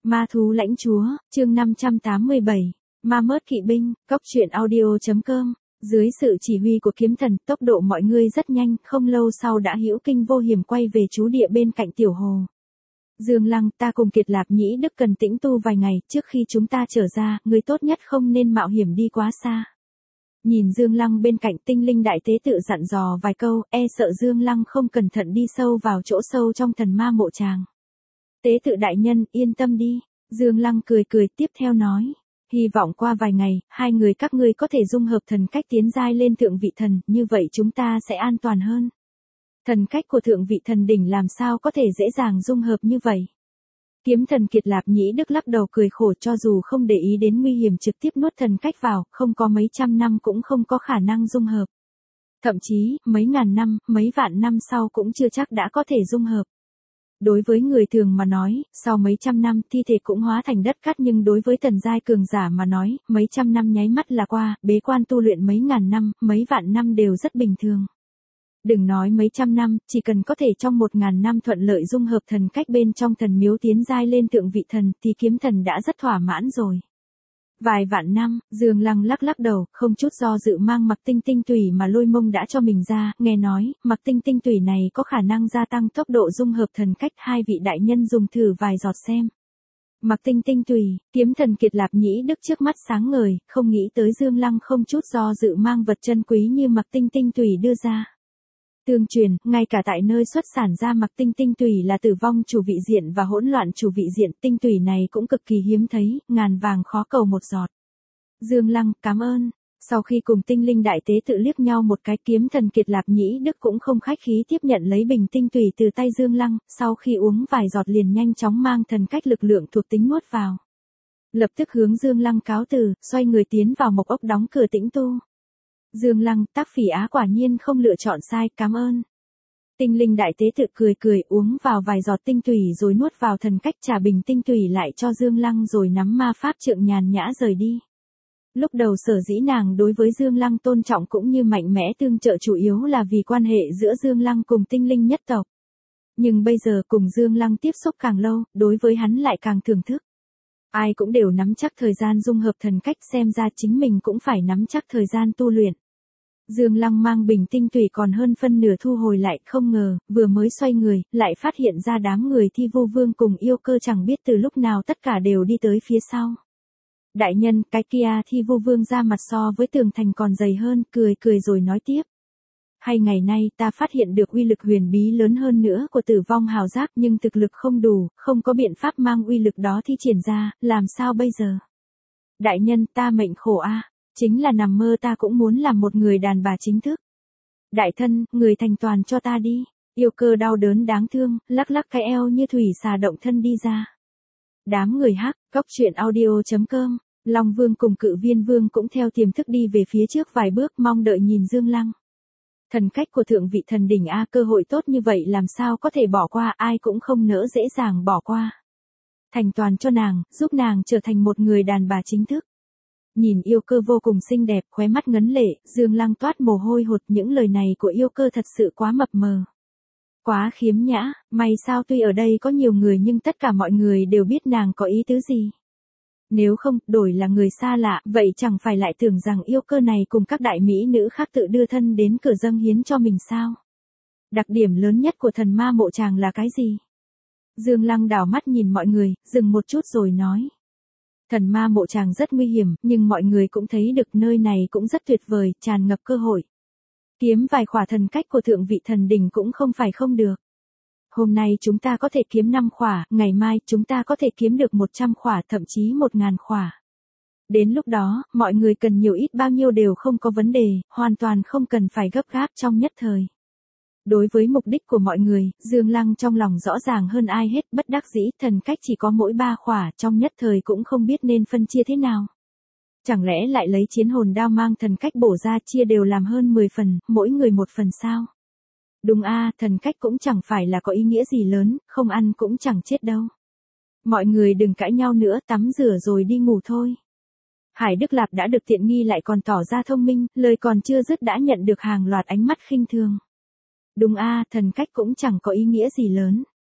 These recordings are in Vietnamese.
Ma thú lãnh chúa, chương 587, Ma mớt kỵ binh, cốc truyện audio.com. Dưới sự chỉ huy của kiếm thần, tốc độ mọi người rất nhanh, không lâu sau đã hữu kinh vô hiểm quay về trú địa bên cạnh tiểu hồ. Dương Lăng, ta cùng Kiệt Lạp Nhĩ Đức cần tĩnh tu vài ngày, trước khi chúng ta trở ra, người tốt nhất không nên mạo hiểm đi quá xa. Nhìn Dương Lăng bên cạnh, tinh linh đại tế tự dặn dò vài câu, sợ Dương Lăng không cẩn thận đi sâu vào chỗ sâu trong thần ma mộ tràng. Tế tự đại nhân, yên tâm đi. Dương Lăng cười cười tiếp theo nói. Hy vọng qua vài ngày, hai người các ngươi có thể dung hợp thần cách tiến giai lên thượng vị thần, như vậy chúng ta sẽ an toàn hơn. Thần cách của thượng vị thần đỉnh làm sao có thể dễ dàng dung hợp như vậy? Kiếm thần Kiệt Lạp Nhĩ Đức lắc đầu cười khổ, cho dù không để ý đến nguy hiểm trực tiếp nuốt thần cách vào, không có mấy trăm năm cũng không có khả năng dung hợp. Thậm chí, mấy ngàn năm, mấy vạn năm sau cũng chưa chắc đã có thể dung hợp. Đối với người thường mà nói, sau mấy trăm năm thi thể cũng hóa thành đất cát, nhưng đối với tần giai cường giả mà nói, mấy trăm năm nháy mắt là qua, bế quan tu luyện mấy ngàn năm, mấy vạn năm đều rất bình thường. Đừng nói mấy trăm năm, chỉ cần có thể trong 1000 năm thuận lợi dung hợp thần cách bên trong thần miếu tiến giai lên thượng vị thần thì kiếm thần đã rất thỏa mãn rồi. Vài vạn năm, Dương Lăng lắc lắc đầu, không chút do dự mang mặc tinh tinh tủy mà Lôi Mông đã cho mình ra, nghe nói, mặc tinh tinh tủy này có khả năng gia tăng tốc độ dung hợp thần cách, hai vị đại nhân dùng thử vài giọt xem. Mặc tinh tinh tủy, kiếm thần Kiệt Lạp Nhĩ Đức trước mắt sáng ngời, không nghĩ tới Dương Lăng không chút do dự mang vật chân quý như mặc tinh tinh tủy đưa ra. Tương truyền, ngay cả tại nơi xuất sản ra mặc tinh tinh tủy là tử vong chủ vị diện và hỗn loạn chủ vị diện, tinh tủy này cũng cực kỳ hiếm thấy, ngàn vàng khó cầu một giọt. Dương Lăng, cảm ơn. Sau khi cùng tinh linh đại tế tự liếc nhau một cái, kiếm thần Kiệt Lạp Nhĩ Đức cũng không khách khí tiếp nhận lấy bình tinh tủy từ tay Dương Lăng, sau khi uống vài giọt liền nhanh chóng mang thần cách lực lượng thuộc tính nuốt vào. Lập tức hướng Dương Lăng cáo từ, xoay người tiến vào mộc ốc đóng cửa tĩnh tu. Dương Lăng, Tác Phỉ Á quả nhiên không lựa chọn sai, cảm ơn. Tinh linh đại tế tự cười cười uống vào vài giọt tinh tủy rồi nuốt vào thần cách, trả bình tinh tủy lại cho Dương Lăng rồi nắm ma pháp trượng nhàn nhã rời đi. Lúc đầu sở dĩ nàng đối với Dương Lăng tôn trọng cũng như mạnh mẽ tương trợ chủ yếu là vì quan hệ giữa Dương Lăng cùng tinh linh nhất tộc. Nhưng bây giờ cùng Dương Lăng tiếp xúc càng lâu, đối với hắn lại càng thưởng thức. Ai cũng đều nắm chắc thời gian dung hợp thần cách, xem ra chính mình cũng phải nắm chắc thời gian tu luyện. Dương Lăng mang bình tinh tủy còn hơn phân nửa thu hồi lại, không ngờ, vừa mới xoay người, lại phát hiện ra đám người Thi Vu Vương cùng Yêu Cơ chẳng biết từ lúc nào tất cả đều đi tới phía sau. Đại nhân, cái kia Thi Vu Vương ra mặt so với tường thành còn dày hơn, cười cười rồi nói tiếp. Hay ngày nay ta phát hiện được uy lực huyền bí lớn hơn nữa của Tử Vong Hào Giác, nhưng thực lực không đủ, không có biện pháp mang uy lực đó thi triển ra, làm sao bây giờ? Đại nhân, ta mệnh khổ a, chính là nằm mơ ta cũng muốn làm một người đàn bà chính thức. Đại thân, người thành toàn cho ta đi. Yêu Cơ đau đớn đáng thương, lắc lắc cái eo như thủy xà động thân đi ra. Đám người hắc, cốc truyện audio.com, Long Vương cùng Cự Viên Vương cũng theo tiềm thức đi về phía trước vài bước, mong đợi nhìn Dương Lăng. Thần cách của thượng vị thần đỉnh a, cơ hội tốt như vậy làm sao có thể bỏ qua, ai cũng không nỡ dễ dàng bỏ qua. Thành toàn cho nàng, giúp nàng trở thành một người đàn bà chính thức. Nhìn Yêu Cơ vô cùng xinh đẹp, khóe mắt ngấn lệ, Dương Lăng toát mồ hôi hột, những lời này của Yêu Cơ thật sự quá mập mờ. Quá khiếm nhã, may sao tuy ở đây có nhiều người nhưng tất cả mọi người đều biết nàng có ý tứ gì. Nếu không, đổi là người xa lạ, vậy chẳng phải lại tưởng rằng Yêu Cơ này cùng các đại mỹ nữ khác tự đưa thân đến cửa dâng hiến cho mình sao? Đặc điểm lớn nhất của thần ma mộ tràng là cái gì? Dương Lăng đảo mắt nhìn mọi người, dừng một chút rồi nói. Thần ma mộ tràng rất nguy hiểm, nhưng mọi người cũng thấy được nơi này cũng rất tuyệt vời, tràn ngập cơ hội. Kiếm vài khỏa thần cách của thượng vị thần đỉnh cũng không phải không được. Hôm nay chúng ta có thể kiếm 5 khỏa, ngày mai chúng ta có thể kiếm được 100 khỏa, thậm chí 1000 khỏa. Đến lúc đó, mọi người cần nhiều ít bao nhiêu đều không có vấn đề, hoàn toàn không cần phải gấp gáp trong nhất thời. Đối với mục đích của mọi người, Dương Lăng trong lòng rõ ràng hơn ai hết, bất đắc dĩ, thần cách chỉ có mỗi 3 khỏa, trong nhất thời cũng không biết nên phân chia thế nào. Chẳng lẽ lại lấy chiến hồn đao mang thần cách bổ ra chia đều làm hơn 10 phần, mỗi người 1 phần sao? Đúng a, thần cách cũng chẳng phải là có ý nghĩa gì lớn, không ăn cũng chẳng chết đâu. Mọi người đừng cãi nhau nữa, tắm rửa rồi đi ngủ thôi. Hải Đức Lạp đã được tiện nghi lại còn tỏ ra thông minh, lời còn chưa dứt đã nhận được hàng loạt ánh mắt khinh thường. Đúng a, thần cách cũng chẳng có ý nghĩa gì lớn.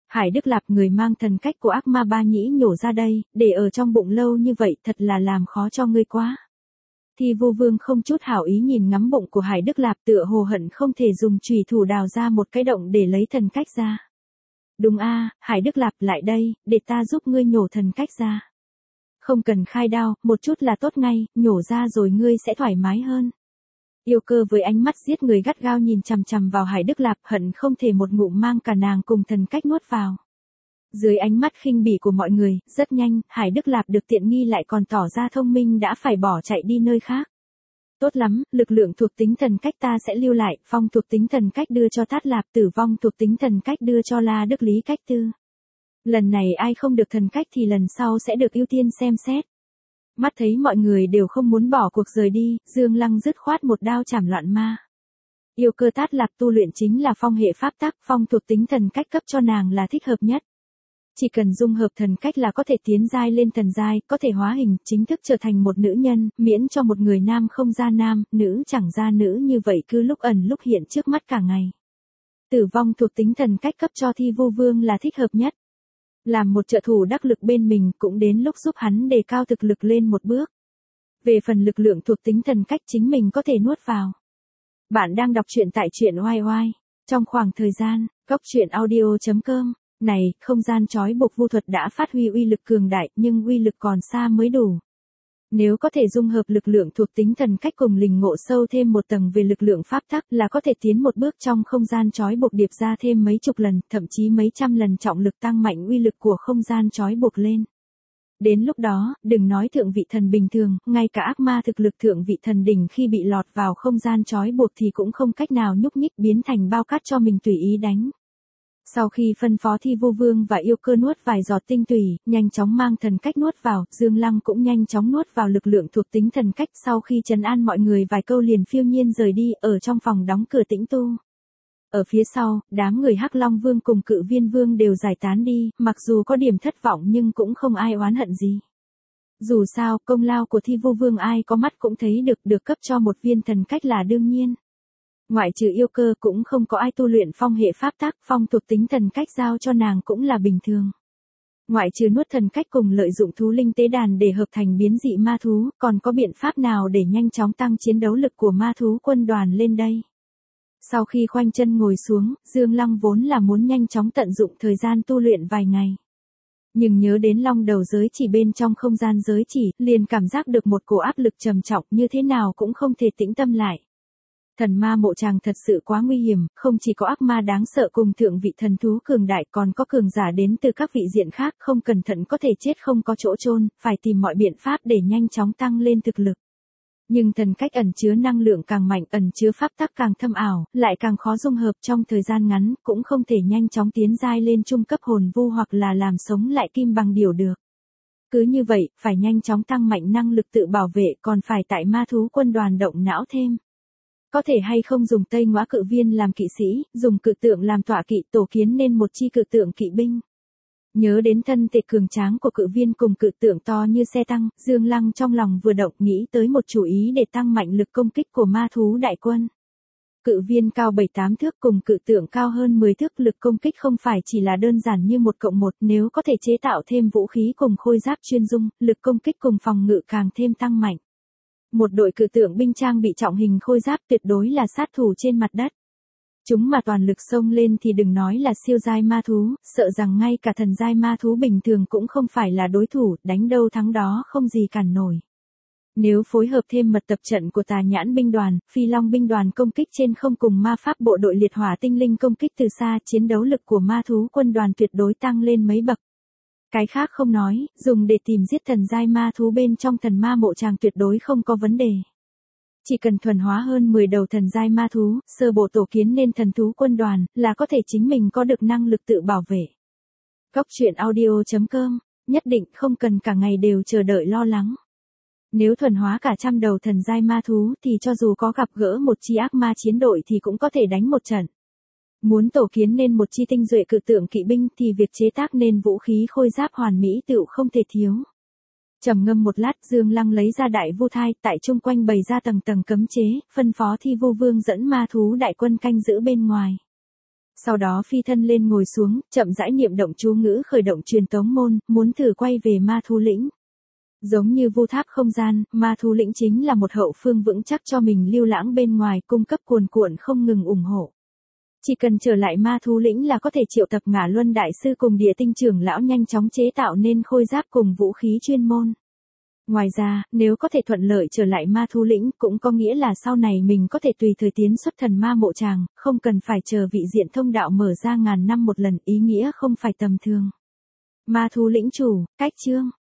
Hải Đức Lạp, người mang thần cách của ác ma Ba Nhĩ nhổ ra đây, để ở trong bụng lâu như vậy thật là làm khó cho ngươi quá. Thi Vu Vương không chút hảo ý nhìn ngắm bụng của Hải Đức Lạp, tựa hồ hận không thể dùng chùy thủ đào ra một cái động để lấy thần cách ra. Đúng a, Hải Đức Lạp, lại đây, để ta giúp ngươi nhổ thần cách ra. Không cần khai đao, một chút là tốt ngay, nhổ ra rồi ngươi sẽ thoải mái hơn. Yêu Cơ với ánh mắt giết người gắt gao nhìn chằm chằm vào Hải Đức Lạp, hận không thể một ngụm mang cả nàng cùng thần cách nuốt vào. Dưới ánh mắt khinh bỉ của mọi người, rất nhanh, Hải Đức Lạp được tiện nghi lại còn tỏ ra thông minh đã phải bỏ chạy đi nơi khác. Tốt lắm, lực lượng thuộc tính thần cách ta sẽ lưu lại, phong thuộc tính thần cách đưa cho Tát Lạp, tử vong thuộc tính thần cách đưa cho La Đức Lý Cách Tư. Lần này ai không được thần cách thì lần sau sẽ được ưu tiên xem xét. Mắt thấy mọi người đều không muốn bỏ cuộc rời đi, Dương Lăng dứt khoát một đao chảm loạn ma. Yêu Cơ Tát Lạp tu luyện chính là phong hệ pháp tắc, phong thuộc tính thần cách cấp cho nàng là thích hợp nhất. Chỉ cần dung hợp thần cách là có thể tiến giai lên thần giai, có thể hóa hình, chính thức trở thành một nữ nhân, miễn cho một người nam không ra nam, nữ chẳng ra nữ như vậy cứ lúc ẩn lúc hiện trước mắt cả ngày. Tử vong thuộc tính thần cách cấp cho Thi Vu Vương là thích hợp nhất. Làm một trợ thủ đắc lực bên mình cũng đến lúc giúp hắn đề cao thực lực lên một bước. Về phần lực lượng thuộc tính thần cách chính mình có thể nuốt vào. Bạn đang đọc truyện tại truyện oai oai. Trong khoảng thời gian, goctruyện.audio.com này, không gian trói buộc vu thuật đã phát huy uy lực cường đại nhưng uy lực còn xa mới đủ. Nếu có thể dung hợp lực lượng thuộc tính thần cách cùng lình ngộ sâu thêm một tầng về lực lượng pháp tắc là có thể tiến một bước trong không gian trói buộc điệp ra thêm mấy chục lần, thậm chí mấy trăm lần trọng lực tăng mạnh uy lực của không gian trói buộc lên. Đến lúc đó, đừng nói thượng vị thần bình thường, ngay cả ác ma thực lực thượng vị thần đỉnh khi bị lọt vào không gian trói buộc thì cũng không cách nào nhúc nhích biến thành bao cát cho mình tùy ý đánh. Sau khi phân phó Thi Vu Vương và Yêu Cơ nuốt vài giọt tinh tùy, nhanh chóng mang thần cách nuốt vào, Dương Lăng cũng nhanh chóng nuốt vào lực lượng thuộc tính thần cách, sau khi trấn an mọi người vài câu liền phiêu nhiên rời đi, ở trong phòng đóng cửa tĩnh tu. Ở phía sau, đám người Hắc Long Vương cùng Cự Viên Vương đều giải tán đi, mặc dù có điểm thất vọng nhưng cũng không ai oán hận gì. Dù sao, công lao của Thi Vu Vương ai có mắt cũng thấy được cấp cho một viên thần cách là đương nhiên. Ngoại trừ Yêu Cơ cũng không có ai tu luyện phong hệ pháp tắc, phong thuộc tính thần cách giao cho nàng cũng là bình thường. Ngoại trừ nuốt thần cách cùng lợi dụng thú linh tế đàn để hợp thành biến dị ma thú, còn có biện pháp nào để nhanh chóng tăng chiến đấu lực của ma thú quân đoàn lên đây? Sau khi khoanh chân ngồi xuống, Dương Lăng vốn là muốn nhanh chóng tận dụng thời gian tu luyện vài ngày. Nhưng nhớ đến long đầu giới chỉ bên trong không gian giới chỉ, liền cảm giác được một cổ áp lực trầm trọng như thế nào cũng không thể tĩnh tâm lại. Thần ma mộ tràng thật sự quá nguy hiểm, không chỉ có ác ma đáng sợ cùng thượng vị thần thú cường đại còn có cường giả đến từ các vị diện khác, không cẩn thận có thể chết không có chỗ chôn, phải tìm mọi biện pháp để nhanh chóng tăng lên thực lực. Nhưng thần cách ẩn chứa năng lượng càng mạnh, ẩn chứa pháp tắc càng thâm ảo, lại càng khó dung hợp trong thời gian ngắn, cũng không thể nhanh chóng tiến giai lên trung cấp hồn vu hoặc là làm sống lại kim bằng điểu được. Cứ như vậy, phải nhanh chóng tăng mạnh năng lực tự bảo vệ, còn phải tại ma thú quân đoàn động não thêm. Có thể hay không dùng Tây Ngõa Cự Viên làm kỵ sĩ, dùng cự tượng làm tọa kỵ, tổ kiến nên một chi cự tượng kỵ binh. Nhớ đến thân thể cường tráng của cự viên cùng cự tượng to như xe tăng, Dương Lăng trong lòng vừa động nghĩ tới một chủ ý để tăng mạnh lực công kích của ma thú đại quân. Cự viên cao 7-8 thước cùng cự tượng cao hơn 10 thước, lực công kích không phải chỉ là đơn giản như 1+1, nếu có thể chế tạo thêm vũ khí cùng khôi giáp chuyên dung, lực công kích cùng phòng ngự càng thêm tăng mạnh. Một đội cự tượng binh trang bị trọng hình khôi giáp tuyệt đối là sát thủ trên mặt đất. Chúng mà toàn lực xông lên thì đừng nói là siêu giai ma thú, sợ rằng ngay cả thần giai ma thú bình thường cũng không phải là đối thủ, đánh đâu thắng đó không gì cản nổi. Nếu phối hợp thêm mật tập trận của Tà Nhãn binh đoàn, Phi Long binh đoàn công kích trên không cùng ma pháp bộ đội liệt hỏa tinh linh công kích từ xa, chiến đấu lực của ma thú quân đoàn tuyệt đối tăng lên mấy bậc. Cái khác không nói, dùng để tìm giết thần giai ma thú bên trong thần ma mộ tràng tuyệt đối không có vấn đề. Chỉ cần thuần hóa hơn 10 đầu thần giai ma thú, sơ bộ tổ kiến nên thần thú quân đoàn, là có thể chính mình có được năng lực tự bảo vệ. Goctruyện.audio.com, nhất định không cần cả ngày đều chờ đợi lo lắng. Nếu thuần hóa cả trăm đầu thần giai ma thú thì cho dù có gặp gỡ một chi ác ma chiến đội thì cũng có thể đánh một trận. Muốn tổ kiến nên một chi tinh duệ cự tượng kỵ binh thì việc chế tác nên vũ khí khôi giáp hoàn mỹ tựu không thể thiếu. Trầm ngâm một lát, Dương Lăng lấy ra đại vu thai, tại chung quanh bày ra tầng tầng cấm chế, phân phó Thi Vu Vương dẫn ma thú đại quân canh giữ bên ngoài. Sau đó phi thân lên ngồi xuống, chậm rãi niệm động chú ngữ khởi động truyền tống môn, muốn thử quay về ma thú lĩnh. Giống như vu tháp không gian, ma thú lĩnh chính là một hậu phương vững chắc cho mình lưu lãng bên ngoài, cung cấp cuồn cuộn không ngừng ủng hộ. Chỉ cần trở lại ma thú lĩnh là có thể triệu tập Ngả Luân đại sư cùng Địa Tinh trưởng lão nhanh chóng chế tạo nên khôi giáp cùng vũ khí chuyên môn. Ngoài ra, nếu có thể thuận lợi trở lại ma thú lĩnh cũng có nghĩa là sau này mình có thể tùy thời tiến xuất thần ma mộ tràng, không cần phải chờ vị diện thông đạo mở ra ngàn năm một lần, ý nghĩa không phải tầm thường. Ma thú lĩnh chủ, cách chương.